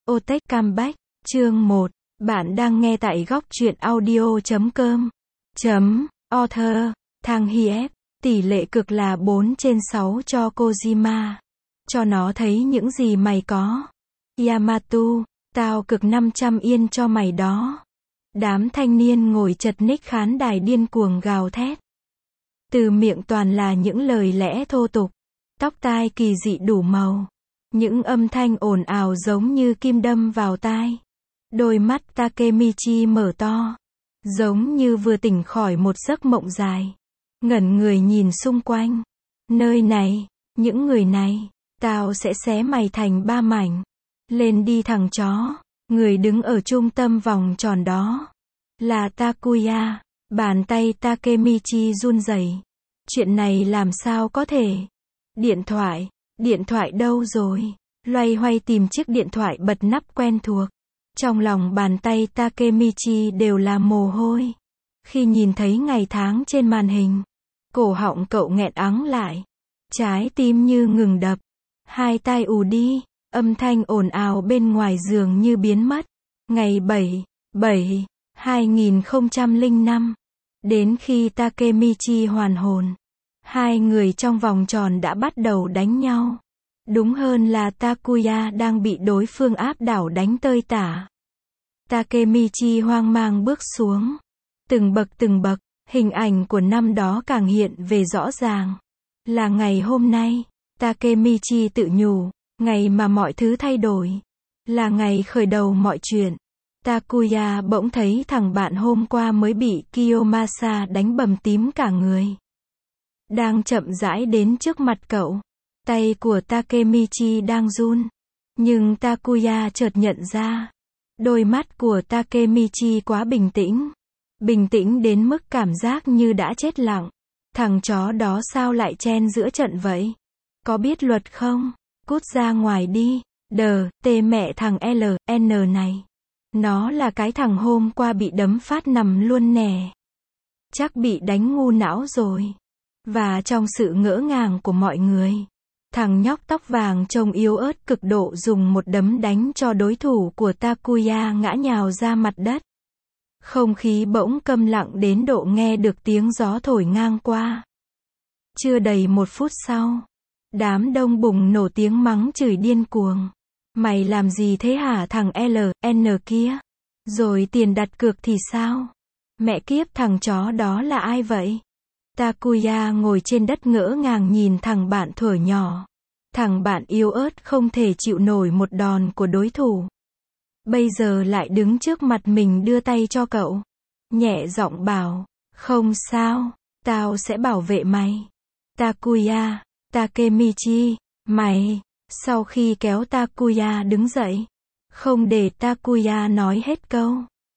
Otech Comeback, chương 1. Bạn đang nghe tại góc truyện audio.com. Author, Thang Hiep, tỷ lệ cực là 4/6 cho Kojima. Cho nó thấy những gì mày có. Yamato, tao cực 500 yên cho mày đó. Đám thanh niên ngồi chật ních khán đài điên cuồng gào thét. Từ miệng toàn là những lời lẽ thô tục. Tóc tai kỳ dị đủ màu. Những âm thanh ồn ào giống như kim đâm vào tai. Đôi mắt Takemichi mở to. Giống như vừa tỉnh khỏi một giấc mộng dài. Ngẩn người nhìn xung quanh. Nơi này, những người này, tao sẽ xé mày thành 3 mảnh. Lên đi thằng chó. Người đứng ở trung tâm vòng tròn đó là Takuya. Bàn tay Takemichi run rẩy. Chuyện này làm sao có thể? Điện thoại đâu rồi? Loay hoay tìm chiếc điện thoại bật nắp quen thuộc. Trong lòng bàn tay Takemichi đều là mồ hôi. Khi nhìn thấy ngày tháng trên màn hình, cổ họng cậu nghẹn ắng lại. Trái tim như ngừng đập. Hai tai ù đi. Âm thanh ồn ào bên ngoài giường như biến mất. Ngày 7/7/2005. Đến khi Takemichi hoàn hồn, hai người trong vòng tròn đã bắt đầu đánh nhau. Đúng hơn là Takuya đang bị đối phương áp đảo đánh tơi tả. Takemichi hoang mang bước xuống. Từng bậc, hình ảnh của năm đó càng hiện về rõ ràng. Là ngày hôm nay, Takemichi tự nhủ, ngày mà mọi thứ thay đổi. Là ngày khởi đầu mọi chuyện. Takuya bỗng thấy thằng bạn hôm qua mới bị Kiyomasa đánh bầm tím cả người. Đang chậm rãi đến trước mặt cậu. Tay của Takemichi đang run. Nhưng Takuya chợt nhận ra. Đôi mắt của Takemichi quá bình tĩnh. Bình tĩnh đến mức cảm giác như đã chết lặng. Thằng chó đó sao lại chen giữa trận vậy? Có biết luật không? Cút ra ngoài đi. Tê mẹ thằng LN này. Nó là cái thằng hôm qua bị đấm phát nằm luôn nè. Chắc bị đánh ngu não rồi. Và trong sự ngỡ ngàng của mọi người, thằng nhóc tóc vàng trông yếu ớt cực độ dùng một đấm đánh cho đối thủ của Takuya ngã nhào ra mặt đất. Không khí bỗng câm lặng đến độ nghe được tiếng gió thổi ngang qua. Chưa đầy 1 phút sau, đám đông bùng nổ tiếng mắng chửi điên cuồng. Mày làm gì thế hả thằng LN kia? Rồi tiền đặt cược thì sao? Mẹ kiếp thằng chó đó là ai vậy? Takuya ngồi trên đất ngỡ ngàng nhìn thằng bạn thuở nhỏ. Thằng bạn yếu ớt không thể chịu nổi một đòn của đối thủ. Bây giờ lại đứng trước mặt mình đưa tay cho cậu. Nhẹ giọng bảo, không sao, tao sẽ bảo vệ mày. Takuya, Takemichi, mày. Sau khi kéo Takuya đứng dậy, không để Takuya nói hết câu,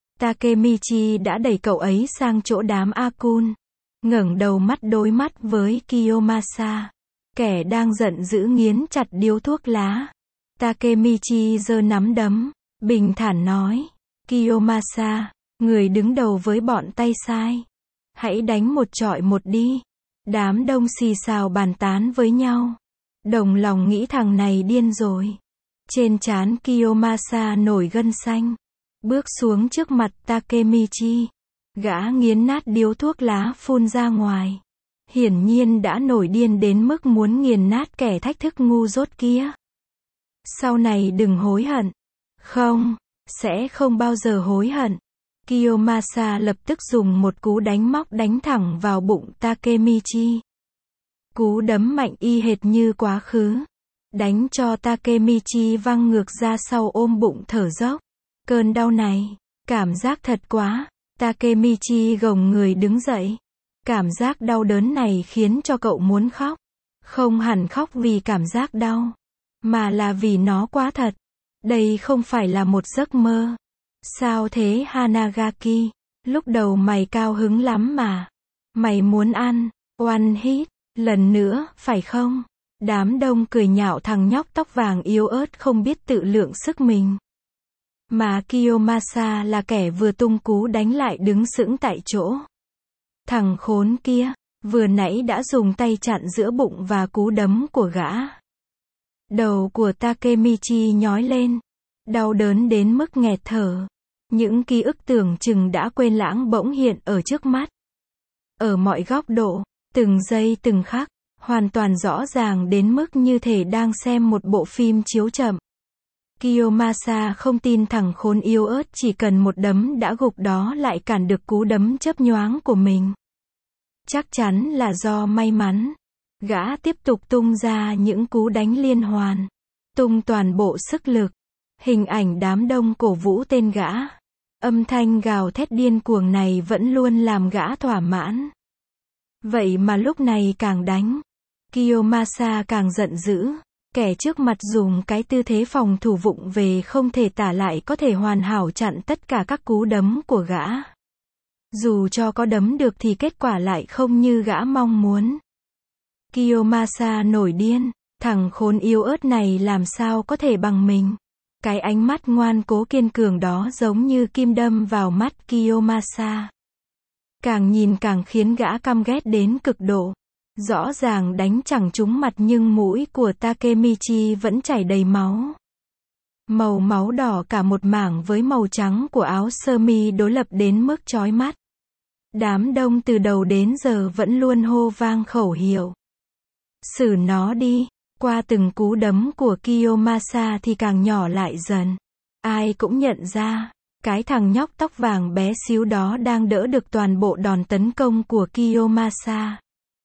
Takemichi đã đẩy cậu ấy sang chỗ đám A-kun. Ngẩng đầu mắt đối mắt với Kiyomasa, kẻ đang giận dữ nghiến chặt điếu thuốc lá. Takemichi giơ nắm đấm, bình thản nói, Kiyomasa, người đứng đầu với bọn tay sai. Hãy đánh 1 chọi 1 đi. Đám đông xì xào bàn tán với nhau. Đồng lòng nghĩ thằng này điên rồi. Trên trán Kiyomasa nổi gân xanh. Bước xuống trước mặt Takemichi. Gã nghiến nát điếu thuốc lá phun ra ngoài. Hiển nhiên đã nổi điên đến mức muốn nghiền nát kẻ thách thức ngu dốt kia. Sau này đừng hối hận. Không, sẽ không bao giờ hối hận. Kiyomasa lập tức dùng một cú đánh móc đánh thẳng vào bụng Takemichi. Cú đấm mạnh y hệt như quá khứ. Đánh cho Takemichi văng ngược ra sau ôm bụng thở dốc. Cơn đau này, cảm giác thật quá. Takemichi gồng người đứng dậy. Cảm giác đau đớn này khiến cho cậu muốn khóc. Không hẳn khóc vì cảm giác đau, mà là vì nó quá thật. Đây không phải là một giấc mơ. Sao thế Hanagaki? Lúc đầu mày cao hứng lắm mà. Mày muốn ăn One Hit lần nữa, phải không? Đám đông cười nhạo thằng nhóc tóc vàng yếu ớt không biết tự lượng sức mình. Mà Kiyomasa là kẻ vừa tung cú đánh lại đứng sững tại chỗ. Thằng khốn kia, vừa nãy đã dùng tay chặn giữa bụng và cú đấm của gã. Đầu của Takemichi nhói lên. Đau đớn đến mức nghẹt thở. Những ký ức tưởng chừng đã quên lãng bỗng hiện ở trước mắt. Ở mọi góc độ, từng giây từng khắc, hoàn toàn rõ ràng đến mức như thể đang xem một bộ phim chiếu chậm. Kiyomasa không tin thằng khốn yếu ớt chỉ cần một đấm đã gục đó lại cản được cú đấm chớp nhoáng của mình. Chắc chắn là do may mắn. Gã tiếp tục tung ra những cú đánh liên hoàn. Tung toàn bộ sức lực. Hình ảnh đám đông cổ vũ tên gã. Âm thanh gào thét điên cuồng này vẫn luôn làm gã thỏa mãn. Vậy mà lúc này càng đánh, Kiyomasa càng giận dữ. Kẻ trước mặt dùng cái tư thế phòng thủ vụng về không thể tả lại có thể hoàn hảo chặn tất cả các cú đấm của gã. Dù cho có đấm được thì kết quả lại không như gã mong muốn. Kiyomasa nổi điên, thằng khốn yếu ớt này làm sao có thể bằng mình. Cái ánh mắt ngoan cố kiên cường đó giống như kim đâm vào mắt Kiyomasa. Càng nhìn càng khiến gã căm ghét đến cực độ. Rõ ràng đánh chẳng trúng mặt nhưng mũi của Takemichi vẫn chảy đầy máu. Màu máu đỏ cả một mảng với màu trắng của áo sơ mi đối lập đến mức chói mắt. Đám đông từ đầu đến giờ vẫn luôn hô vang khẩu hiệu. Xử nó đi. Qua từng cú đấm của Kiyomasa thì càng nhỏ lại dần. Ai cũng nhận ra, cái thằng nhóc tóc vàng bé xíu đó đang đỡ được toàn bộ đòn tấn công của Kiyomasa.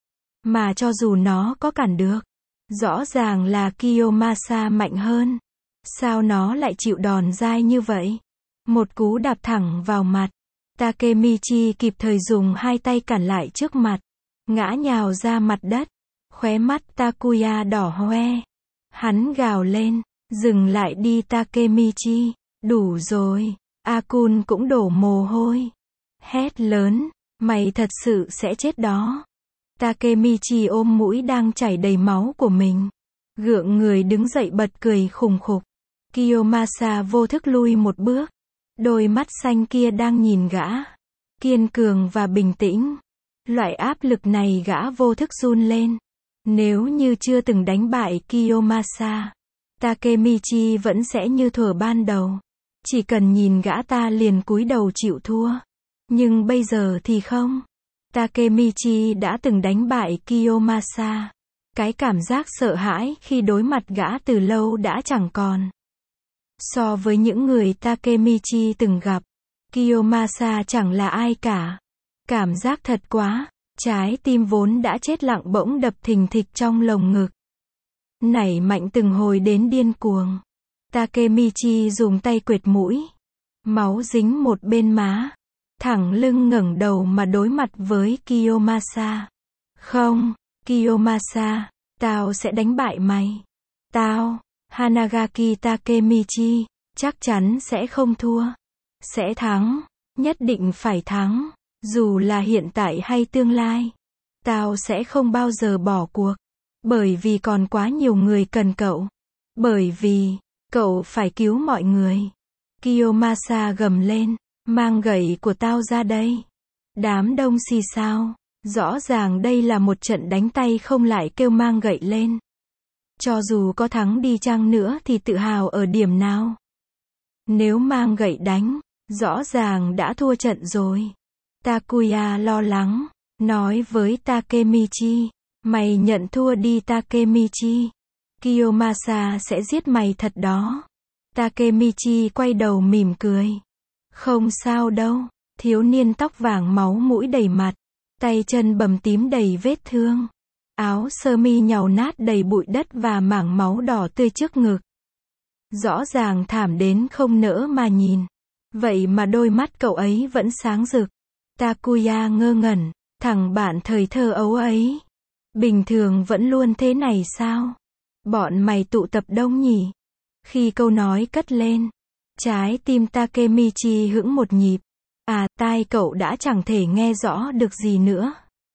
Mà cho dù nó có cản được, rõ ràng là Kiyomasa mạnh hơn. Sao nó lại chịu đòn dai như vậy? Một cú đạp thẳng vào mặt. Takemichi kịp thời dùng hai tay cản lại trước mặt. Ngã nhào ra mặt đất. Khóe mắt Takuya đỏ hoe. Hắn gào lên. Dừng lại đi Takemichi. Đủ rồi. Akun cũng đổ mồ hôi. Hét lớn. Mày thật sự sẽ chết đó. Takemichi ôm mũi đang chảy đầy máu của mình. Gượng người đứng dậy bật cười khùng khục. Kiyomasa vô thức lui một bước. Đôi mắt xanh kia đang nhìn gã. Kiên cường và bình tĩnh. Loại áp lực này gã vô thức run lên. Nếu như chưa từng đánh bại Kiyomasa, Takemichi vẫn sẽ như thuở ban đầu. Chỉ cần nhìn gã ta liền cúi đầu chịu thua. Nhưng bây giờ thì không. Takemichi đã từng đánh bại Kiyomasa. Cái cảm giác sợ hãi khi đối mặt gã từ lâu đã chẳng còn. So với những người Takemichi từng gặp, Kiyomasa chẳng là ai cả. Cảm giác thật quá. Trái tim vốn đã chết lặng bỗng đập thình thịch trong lồng ngực. Nảy mạnh từng hồi đến điên cuồng. Takemichi dùng tay quệt mũi. Máu dính một bên má. Thẳng lưng ngẩng đầu mà đối mặt với Kiyomasa. Không, Kiyomasa, tao sẽ đánh bại mày. Tao, Hanagaki Takemichi, chắc chắn sẽ không thua. Sẽ thắng, nhất định phải thắng. Dù là hiện tại hay tương lai. Tao sẽ không bao giờ bỏ cuộc. Bởi vì còn quá nhiều người cần cậu. Bởi vì, cậu phải cứu mọi người. Kiyomasa gầm lên. Mang gậy của tao ra đây. Đám đông xì xao. Rõ ràng đây là một trận đánh tay không lại kêu mang gậy lên. Cho dù có thắng đi chăng nữa thì tự hào ở điểm nào? Nếu mang gậy đánh, rõ ràng đã thua trận rồi. Takuya lo lắng, nói với Takemichi. Mày nhận thua đi Takemichi. Kiyomasa sẽ giết mày thật đó. Takemichi quay đầu mỉm cười. Không sao đâu. Thiếu niên tóc vàng máu mũi đầy mặt. Tay chân bầm tím đầy vết thương. Áo sơ mi nhàu nát đầy bụi đất và mảng máu đỏ tươi trước ngực. Rõ ràng thảm đến không nỡ mà nhìn. Vậy mà đôi mắt cậu ấy vẫn sáng rực. Takuya ngơ ngẩn. Thằng bạn thời thơ ấu ấy. Bình thường vẫn luôn thế này sao? Bọn mày tụ tập đông nhỉ? Khi câu nói cất lên, trái tim Takemichi hững một nhịp. À, tai cậu đã chẳng thể nghe rõ được gì nữa.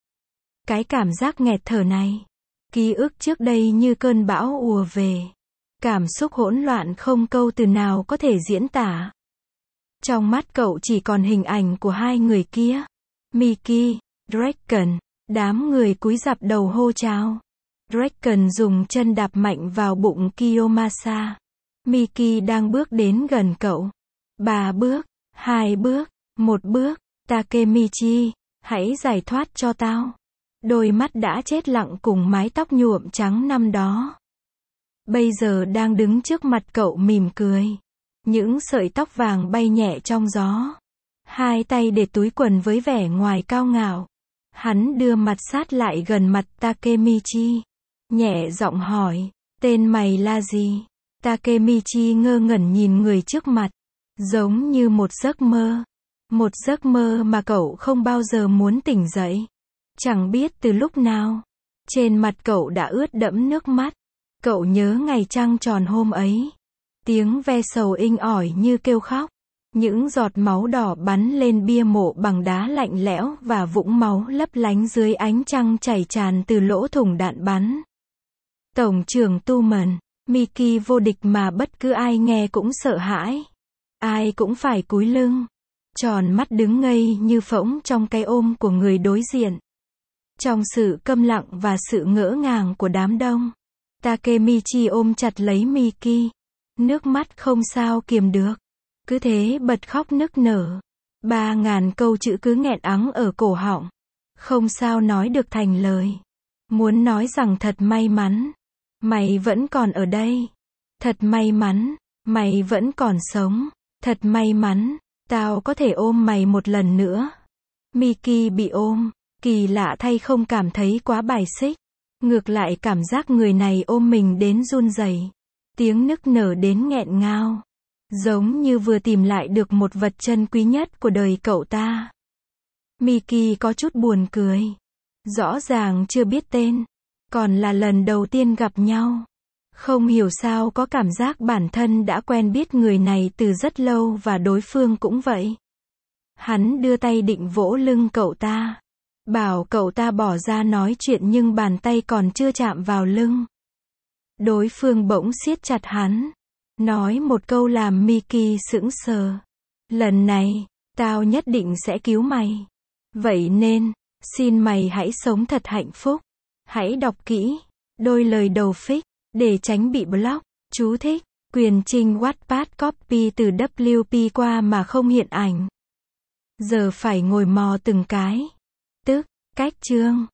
Cái cảm giác nghẹt thở này. Ký ức trước đây như cơn bão ùa về. Cảm xúc hỗn loạn không câu từ nào có thể diễn tả. Trong mắt cậu chỉ còn hình ảnh của hai người kia. Miki, Draken. Đám người cúi rạp đầu hô chào. Draken dùng chân đạp mạnh vào bụng Kiyomasa. Miki đang bước đến gần cậu. 3 bước, 2 bước, 1 bước, Takemichi, hãy giải thoát cho tao. Đôi mắt đã chết lặng cùng mái tóc nhuộm trắng năm đó. Bây giờ đang đứng trước mặt cậu mỉm cười. Những sợi tóc vàng bay nhẹ trong gió. Hai tay để túi quần với vẻ ngoài cao ngạo. Hắn đưa mặt sát lại gần mặt Takemichi. Nhẹ giọng hỏi, tên mày là gì? Takemichi ngơ ngẩn nhìn người trước mặt. Giống như một giấc mơ. Một giấc mơ mà cậu không bao giờ muốn tỉnh dậy. Chẳng biết từ lúc nào. Trên mặt cậu đã ướt đẫm nước mắt. Cậu nhớ ngày trăng tròn hôm ấy. Tiếng ve sầu inh ỏi như kêu khóc. Những giọt máu đỏ bắn lên bia mộ bằng đá lạnh lẽo và vũng máu lấp lánh dưới ánh trăng chảy tràn từ lỗ thủng đạn bắn. Tổng trưởng Tu Mần, Miki vô địch mà bất cứ ai nghe cũng sợ hãi. Ai cũng phải cúi lưng. Tròn mắt đứng ngây như phỗng trong cái ôm của người đối diện. Trong sự câm lặng và sự ngỡ ngàng của đám đông, Takemichi ôm chặt lấy Miki. Nước mắt không sao kiềm được. Cứ thế bật khóc nức nở. 3.000 câu chữ cứ nghẹn ắng ở cổ họng. Không sao nói được thành lời. Muốn nói rằng thật may mắn. Mày vẫn còn ở đây. Thật may mắn. Mày vẫn còn sống. Thật may mắn. Tao có thể ôm mày một lần nữa. Miki bị ôm. Kỳ lạ thay không cảm thấy quá bài xích. Ngược lại cảm giác người này ôm mình đến run rẩy. Tiếng nức nở đến nghẹn ngào. Giống như vừa tìm lại được một vật chân quý nhất của đời cậu ta. Miki có chút buồn cười. Rõ ràng chưa biết tên. Còn là lần đầu tiên gặp nhau. Không hiểu sao có cảm giác bản thân đã quen biết người này từ rất lâu và đối phương cũng vậy. Hắn đưa tay định vỗ lưng cậu ta. Bảo cậu ta bỏ ra nói chuyện nhưng bàn tay còn chưa chạm vào lưng. Đối phương bỗng siết chặt hắn. Nói một câu làm Miki sững sờ. Lần này, tao nhất định sẽ cứu mày. Vậy nên, xin mày hãy sống thật hạnh phúc. Hãy đọc kỹ đôi lời đầu fic để tránh bị block. Chú thích, quyền trinh Wattpad copy từ WP qua mà không hiện ảnh. Giờ phải ngồi mò từng cái. Tức, cách chương.